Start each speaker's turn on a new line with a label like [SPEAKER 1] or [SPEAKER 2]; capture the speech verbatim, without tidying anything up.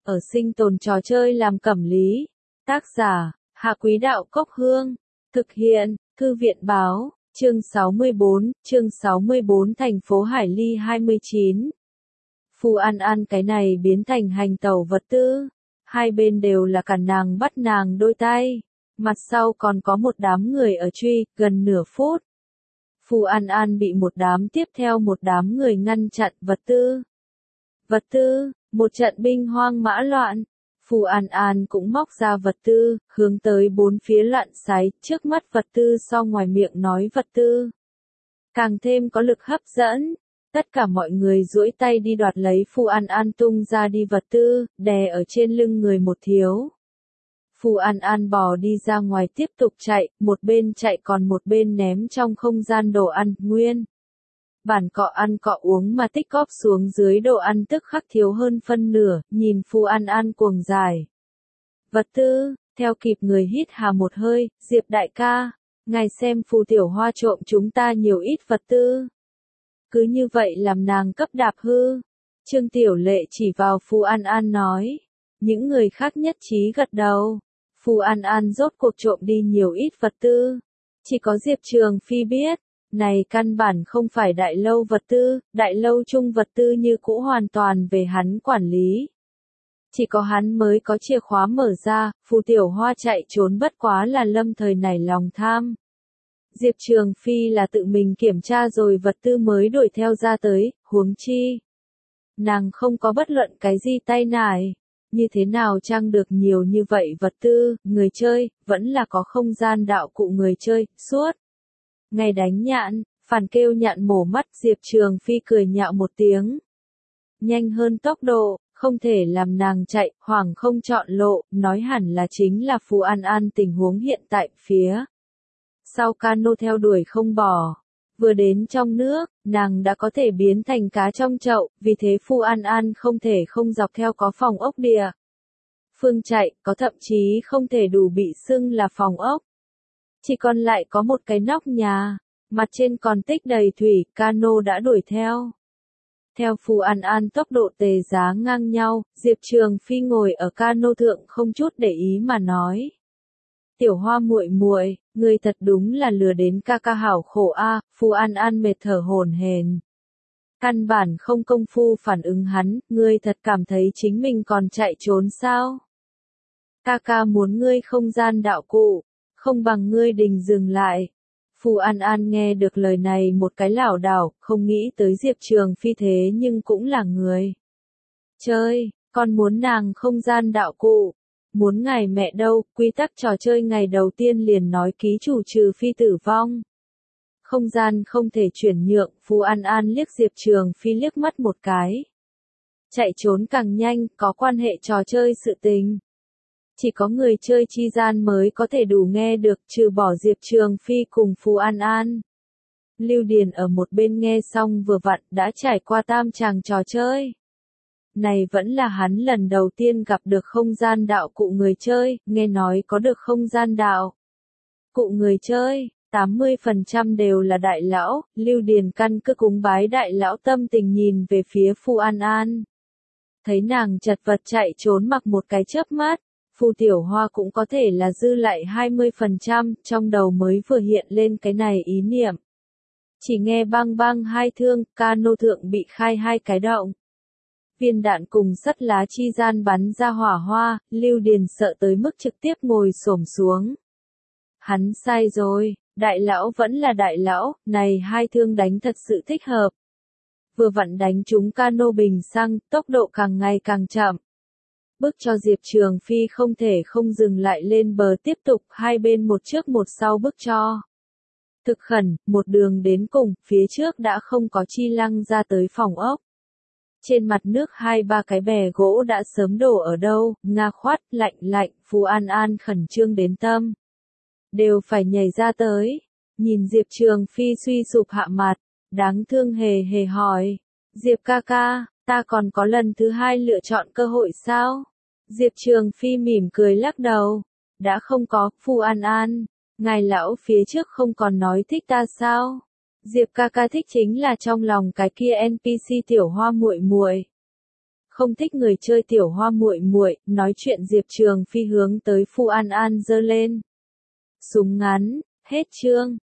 [SPEAKER 1] ở sinh tồn trò chơi làm cẩm lý. Tác giả, Hạ Quý Đạo Cốc Hương. Thực hiện, Thư viện Báo, chương sáu mươi bốn, chương sáu mươi bốn thành phố Hải Ly hai mươi chín. Phu An An cái này biến thành hành tẩu vật tư. Hai bên đều là cản nàng bắt nàng đôi tay. Mặt sau còn có một đám người ở truy, gần nửa phút. Phu An An bị một đám tiếp theo một đám người ngăn chặn vật tư. Vật tư, một trận binh hoang mã loạn. Phu An An cũng móc ra vật tư, hướng tới bốn phía loạn xoáy, trước mắt vật tư so ngoài miệng nói vật tư. Càng thêm có lực hấp dẫn. Tất cả mọi người duỗi tay đi đoạt lấy Phu An An tung ra đi vật tư, đè ở trên lưng người một thiếu. Phu An An bò đi ra ngoài tiếp tục chạy, một bên chạy còn một bên ném trong không gian đồ ăn, nguyên. Bản cọ ăn cọ uống mà tích góp xuống dưới đồ ăn tức khắc thiếu hơn phân nửa, nhìn Phu An An cuồng dài. Vật tư, theo kịp người hít hà một hơi, Diệp đại ca, ngài xem Phu tiểu hoa trộm chúng ta nhiều ít vật tư. Cứ như vậy làm nàng cấp đạp hư. Trương Tiểu Lệ chỉ vào Phu An An nói. Những người khác nhất trí gật đầu. Phu An An rốt cuộc trộm đi nhiều ít vật tư. Chỉ có Diệp Trường Phi biết. Này căn bản không phải đại lâu vật tư, đại lâu chung vật tư như cũ hoàn toàn về hắn quản lý. Chỉ có hắn mới có chìa khóa mở ra, Phu Tiểu Hoa chạy trốn bất quá là lâm thời nảy lòng tham. Diệp Trường Phi là tự mình kiểm tra rồi vật tư mới đuổi theo ra tới, huống chi. Nàng không có bất luận cái gì tay nải. Như thế nào trang được nhiều như vậy vật tư, người chơi, vẫn là có không gian đạo cụ người chơi, suốt. Ngày đánh nhạn, phản kêu nhạn mổ mắt Diệp Trường Phi cười nhạo một tiếng. Nhanh hơn tốc độ, không thể làm nàng chạy, hoàng không chọn lộ, nói hẳn là chính là Phu An An tình huống hiện tại phía. Sau cano theo đuổi không bỏ. Vừa đến trong nước, nàng đã có thể biến thành cá trong chậu, vì thế Phu An An không thể không dọc theo có phòng ốc địa. Phương chạy, có thậm chí không thể đủ bị xưng là phòng ốc. Chỉ còn lại có một cái nóc nhà, mặt trên còn tích đầy thủy, cano đã đuổi theo. Theo Phu An An tốc độ tề giá ngang nhau, Diệp Trường Phi ngồi ở cano thượng không chút để ý mà nói. Tiểu Hoa muội muội, ngươi thật đúng là lừa đến ca ca hảo khổ a. À, Phu An An mệt thở hổn hển. Căn bản không công phu phản ứng hắn, ngươi thật cảm thấy chính mình còn chạy trốn sao? Ca ca muốn ngươi không gian đạo cụ, không bằng ngươi đình dừng lại. Phu An An nghe được lời này một cái lảo đảo, không nghĩ tới Diệp Trường Phi thế nhưng cũng là người. Chơi, con muốn nàng không gian đạo cụ. Muốn ngày mẹ đâu, quy tắc trò chơi ngày đầu tiên liền nói ký chủ trừ phi tử vong. Không gian không thể chuyển nhượng, Phu An An liếc Diệp Trường Phi liếc mắt một cái. Chạy trốn càng nhanh, có quan hệ trò chơi sự tình. Chỉ có người chơi chi gian mới có thể đủ nghe được, trừ bỏ Diệp Trường Phi cùng Phu An An. Lưu Điền ở một bên nghe xong vừa vặn đã trải qua tam tràng trò chơi. Này vẫn là hắn lần đầu tiên gặp được không gian đạo cụ người chơi, nghe nói có được không gian đạo cụ người chơi, tám mươi phần trăm đều là đại lão, Lưu Điền căn cứ cúng bái đại lão tâm tình nhìn về phía Phu An An. Thấy nàng chật vật chạy trốn mặc một cái chớp mắt, Phu Tiểu Hoa cũng có thể là dư lại hai mươi phần trăm, trong đầu mới vừa hiện lên cái này ý niệm. Chỉ nghe bang bang hai thương, cano thượng bị khai hai cái động. Viên đạn cùng sắt lá chi gian bắn ra hỏa hoa, Lưu Điền sợ tới mức trực tiếp ngồi xổm xuống. Hắn sai rồi, đại lão vẫn là đại lão, này hai thương đánh thật sự thích hợp. Vừa vặn đánh trúng cano bình xăng, tốc độ càng ngày càng chậm. Bức cho Diệp Trường Phi không thể không dừng lại lên bờ tiếp tục, hai bên một trước một sau bức cho. Thực khẩn, một đường đến cùng, phía trước đã không có chi lăng ra tới phòng ốc. Trên mặt nước hai ba cái bè gỗ đã sớm đổ ở đâu, nga khoát, lạnh lạnh, Phu An An khẩn trương đến tâm. Đều phải nhảy ra tới. Nhìn Diệp Trường Phi suy sụp hạ mặt, đáng thương hề hề hỏi. Diệp ca ca, ta còn có lần thứ hai lựa chọn cơ hội sao? Diệp Trường Phi mỉm cười lắc đầu. Đã không có, Phu An An. Ngài lão phía trước không còn nói thích ta sao? Diệp ca ca thích chính là trong lòng cái kia en pê xê Tiểu Hoa muội muội. không thích người chơi tiểu hoa muội muội, nói chuyện Diệp Trường Phi hướng tới Phu An An giơ lên. Súng ngắn, hết chương.